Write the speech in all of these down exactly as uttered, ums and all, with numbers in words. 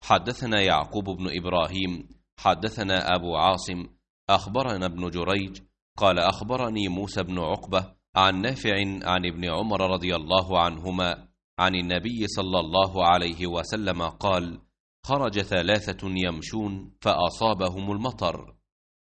حدثنا يعقوب بن إبراهيم حدثنا أبو عاصم أخبرنا ابن جريج قال أخبرني موسى بن عقبة عن نافع عن ابن عمر رضي الله عنهما عن النبي صلى الله عليه وسلم قال: خرج ثلاثة يمشون فأصابهم المطر،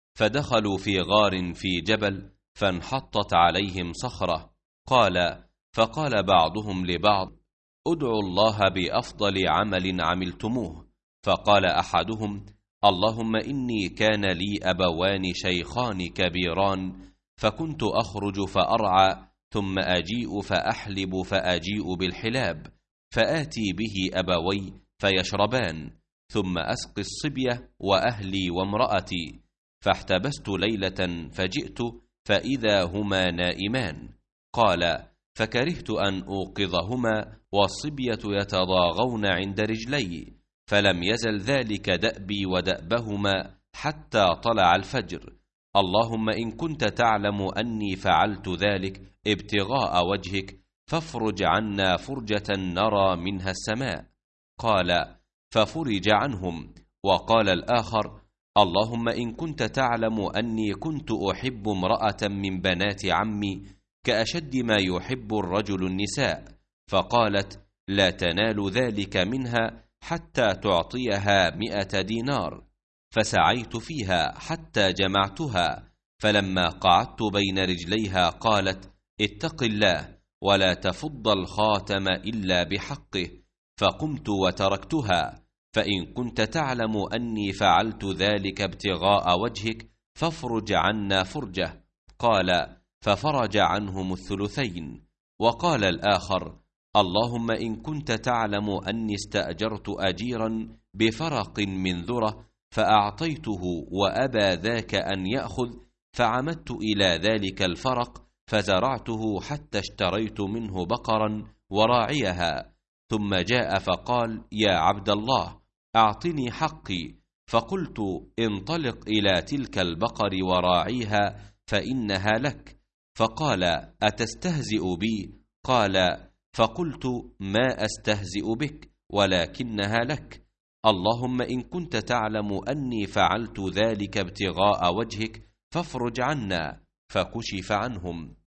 فدخلوا في غار في جبل فانحطت عليهم صخرة. قال: فقال بعضهم لبعض: ادعوا الله بأفضل عمل عملتموه. فقال أحدهم: اللهم إني كان لي أبوان شيخان كبيران، فكنت أخرج فأرعى، ثم أجيء فأحلب فأجيء بالحلاب، فآتي به أبوي فيشربان، ثم أسقي الصبية وأهلي وامرأتي، فاحتبست ليلة فجئت فإذا هما نائمان. قال: فكرهت أن أوقظهما والصبية يتضاغون عند رجلي، فلم يزل ذلك دأبي ودأبهما حتى طلع الفجر. اللهم إن كنت تعلم أني فعلت ذلك ابتغاء وجهك فافرج عنا فرجة نرى منها السماء. قال: ففرج عنهم. وقال الآخر: اللهم إن كنت تعلم أني كنت أحب امرأة من بنات عمي كأشد ما يحب الرجل النساء، فقالت: لا تنال ذلك منها حتى تعطيها مئة دينار. فسعيت فيها حتى جمعتها، فلما قعدت بين رجليها قالت: اتق الله ولا تفض الخاتم إلا بحقه، فقمت وتركتها. فإن كنت تعلم أني فعلت ذلك ابتغاء وجهك فافرج عنا فرجة. قال: ففرج عنهم الثلثين. وقال الآخر: اللهم إن كنت تعلم أني استأجرت أجيرا بفرق من ذرة فأعطيته وأبى ذاك أن يأخذ، فعمدت إلى ذلك الفرق فزرعته حتى اشتريت منه بقرا وراعيها، ثم جاء فقال: يا عبد الله أعطني حقي. فقلت: انطلق إلى تلك البقر وراعيها فإنها لك. فقال: أتستهزئ بي؟ قال: فقلت: ما أستهزئ بك ولكنها لك. اللهم إن كنت تعلم أني فعلت ذلك ابتغاء وجهك فافرج عنا. فكشف عنهم.